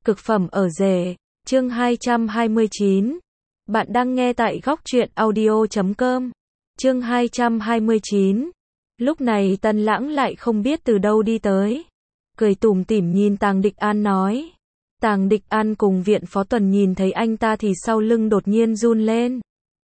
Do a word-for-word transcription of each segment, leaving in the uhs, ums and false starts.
Cực phẩm ở rể, chương hai trăm hai mươi chín. Bạn đang nghe tại góc truyện audio chấm com. Chương hai trăm hai mươi chín. Lúc này Tần Lãng lại không biết từ đâu đi tới. Cười tủm tỉm nhìn Tàng Địch An nói. Tàng Địch An cùng Viện Phó Tuần nhìn thấy anh ta thì sau lưng đột nhiên run lên.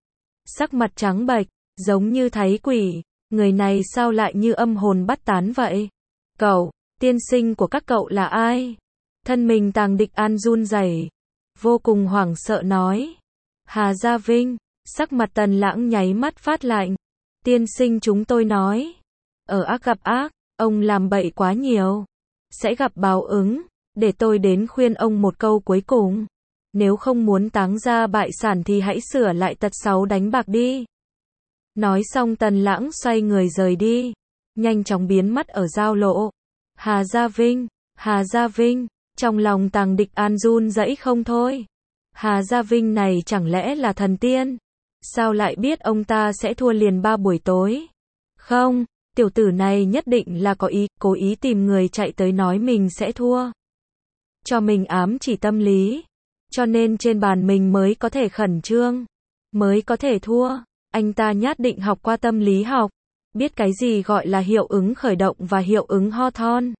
Sắc mặt trắng bệch, giống như thấy quỷ. Người này sao lại như âm hồn bắt tán vậy? Cậu, tiên sinh của các cậu là ai? Thân mình Tàng Địch An run rẩy, vô cùng hoảng sợ nói. Hà Gia Vinh. Sắc mặt Tần Lãng nháy mắt phát lạnh. Tiên sinh chúng tôi nói. Ở ác gặp ác, ông làm bậy quá nhiều. Sẽ gặp báo ứng. Để tôi đến khuyên ông một câu cuối cùng. Nếu không muốn táng ra bại sản thì hãy sửa lại tật xấu đánh bạc đi. Nói xong Tần Lãng xoay người rời đi. Nhanh chóng biến mất ở giao lộ. Hà Gia Vinh, Hà Gia Vinh. Trong lòng Tàng Địch An run rẩy không thôi. Hà Gia Vinh này chẳng lẽ là thần tiên? Sao lại biết ông ta sẽ thua liền ba buổi tối? Không, tiểu tử này nhất định là có ý, cố ý tìm người chạy tới nói mình sẽ thua. Cho mình ám chỉ tâm lý. Cho nên trên bàn mình mới có thể khẩn trương. Mới có thể thua. Anh ta nhất định học qua tâm lý học. Biết cái gì gọi là hiệu ứng khởi động và hiệu ứng Hawthorne.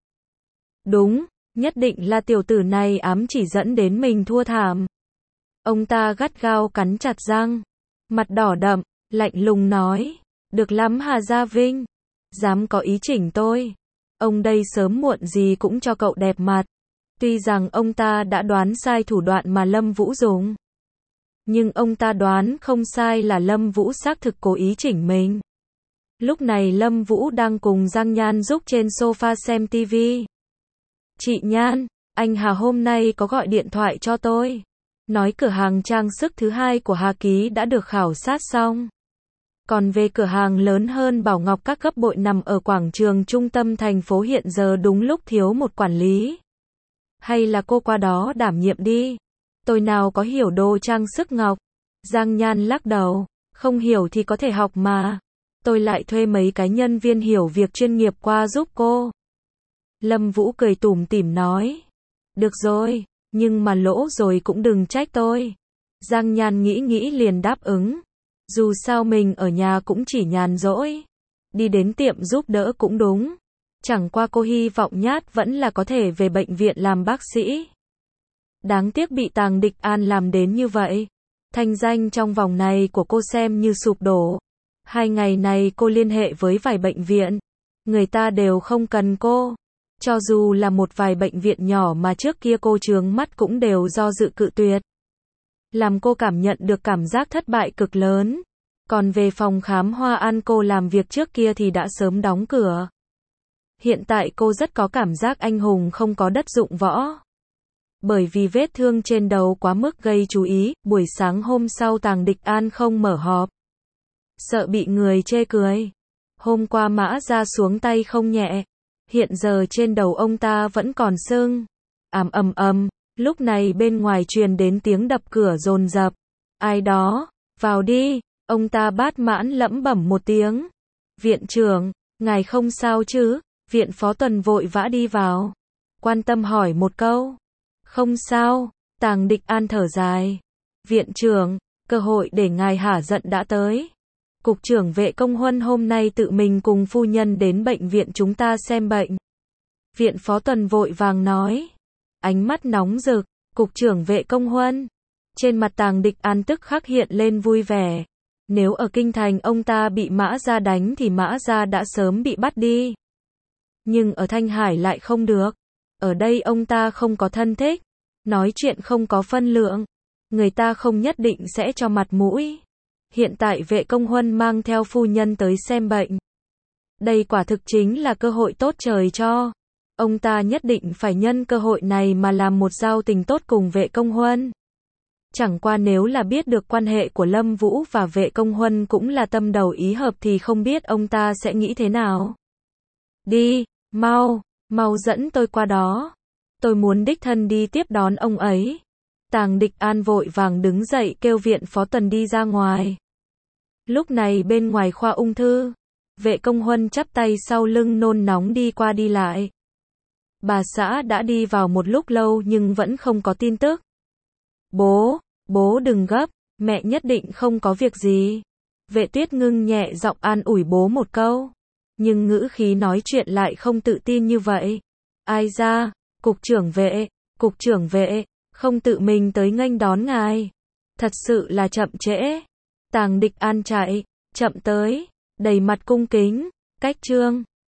Đúng. Nhất định là tiểu tử này ám chỉ dẫn đến mình thua thảm. Ông ta gắt gao cắn chặt răng. Mặt đỏ đậm, lạnh lùng nói. Được lắm Hà Gia Vinh. Dám có ý chỉnh tôi. Ông đây sớm muộn gì cũng cho cậu đẹp mặt. Tuy rằng ông ta đã đoán sai thủ đoạn mà Lâm Vũ dùng. Nhưng ông ta đoán không sai là Lâm Vũ xác thực cố ý chỉnh mình. Lúc này Lâm Vũ đang cùng Giang Nhan Dúc trên sofa xem tivi. Chị Nhan, anh Hà hôm nay có gọi điện thoại cho tôi. Nói cửa hàng trang sức thứ hai của Hà Ký đã được khảo sát xong. Còn về cửa hàng lớn hơn Bảo Ngọc các gấp bội nằm ở quảng trường trung tâm thành phố hiện giờ đúng lúc thiếu một quản lý. Hay là cô qua đó đảm nhiệm đi. Tôi nào có hiểu đồ trang sức ngọc. Giang Nhan lắc đầu. Không hiểu thì có thể học mà. Tôi lại thuê mấy cái nhân viên hiểu việc chuyên nghiệp qua giúp cô. Lâm Vũ cười tủm tỉm nói. Được rồi, nhưng mà lỗ rồi cũng đừng trách tôi. Giang Nhan nghĩ nghĩ liền đáp ứng. Dù sao mình ở nhà cũng chỉ nhàn rỗi. Đi đến tiệm giúp đỡ cũng đúng. Chẳng qua cô hy vọng nhát vẫn là có thể về bệnh viện làm bác sĩ. Đáng tiếc bị Tàng Địch An làm đến như vậy. Thanh danh trong vòng này của cô xem như sụp đổ. Hai ngày này cô liên hệ với vài bệnh viện. Người ta đều không cần cô. Cho dù là một vài bệnh viện nhỏ mà trước kia cô trướng mắt cũng đều do dự cự tuyệt. Làm cô cảm nhận được cảm giác thất bại cực lớn. Còn về phòng khám Hoa An cô làm việc trước kia thì đã sớm đóng cửa. Hiện tại cô rất có cảm giác anh hùng không có đất dụng võ. Bởi vì vết thương trên đầu quá mức gây chú ý, buổi sáng hôm sau Tàng Địch An không mở họp. Sợ bị người chê cười. Hôm qua Mã Gia xuống tay không nhẹ. Hiện giờ trên đầu ông ta vẫn còn sưng. Ầm ầm ầm, lúc này bên ngoài truyền đến tiếng đập cửa dồn dập. Ai đó, vào đi, ông ta bát mãn lẩm bẩm một tiếng. Viện trưởng, ngài không sao chứ? Viện Phó Tuần vội vã đi vào. Quan tâm hỏi một câu. Không sao, Tàng Địch An thở dài. Viện trưởng, cơ hội để ngài hả giận đã tới. Cục trưởng Vệ Công Huân hôm nay tự mình cùng phu nhân đến bệnh viện chúng ta xem bệnh. Viện Phó Tuần vội vàng nói. Ánh mắt nóng rực, Cục trưởng Vệ Công Huân. Trên mặt Tàng Địch An tức khắc hiện lên vui vẻ. Nếu ở Kinh Thành ông ta bị Mã Gia đánh thì Mã Gia đã sớm bị bắt đi. Nhưng ở Thanh Hải lại không được. Ở đây ông ta không có thân thích. Nói chuyện không có phân lượng. Người ta không nhất định sẽ cho mặt mũi. Hiện tại Vệ Công Huân mang theo phu nhân tới xem bệnh. Đây quả thực chính là cơ hội tốt trời cho. Ông ta nhất định phải nhân cơ hội này mà làm một giao tình tốt cùng Vệ Công Huân. Chẳng qua nếu là biết được quan hệ của Lâm Vũ và Vệ Công Huân cũng là tâm đầu ý hợp thì không biết ông ta sẽ nghĩ thế nào. Đi, mau, mau dẫn tôi qua đó. Tôi muốn đích thân đi tiếp đón ông ấy. Tàng Địch An vội vàng đứng dậy kêu Viện Phó Tuần đi ra ngoài. Lúc này bên ngoài khoa ung thư, Vệ Công Huân chắp tay sau lưng nôn nóng đi qua đi lại. Bà xã đã đi vào một lúc lâu nhưng vẫn không có tin tức. Bố, bố đừng gấp, mẹ nhất định không có việc gì. Vệ Tuyết Ngưng nhẹ giọng an ủi bố một câu. Nhưng ngữ khí nói chuyện lại không tự tin như vậy. Ai ra, cục trưởng vệ, cục trưởng vệ, không tự mình tới nghênh đón ngài. Thật sự là chậm trễ. Tàng Địch An chạy, chậm tới, đầy mặt cung kính, cách trương.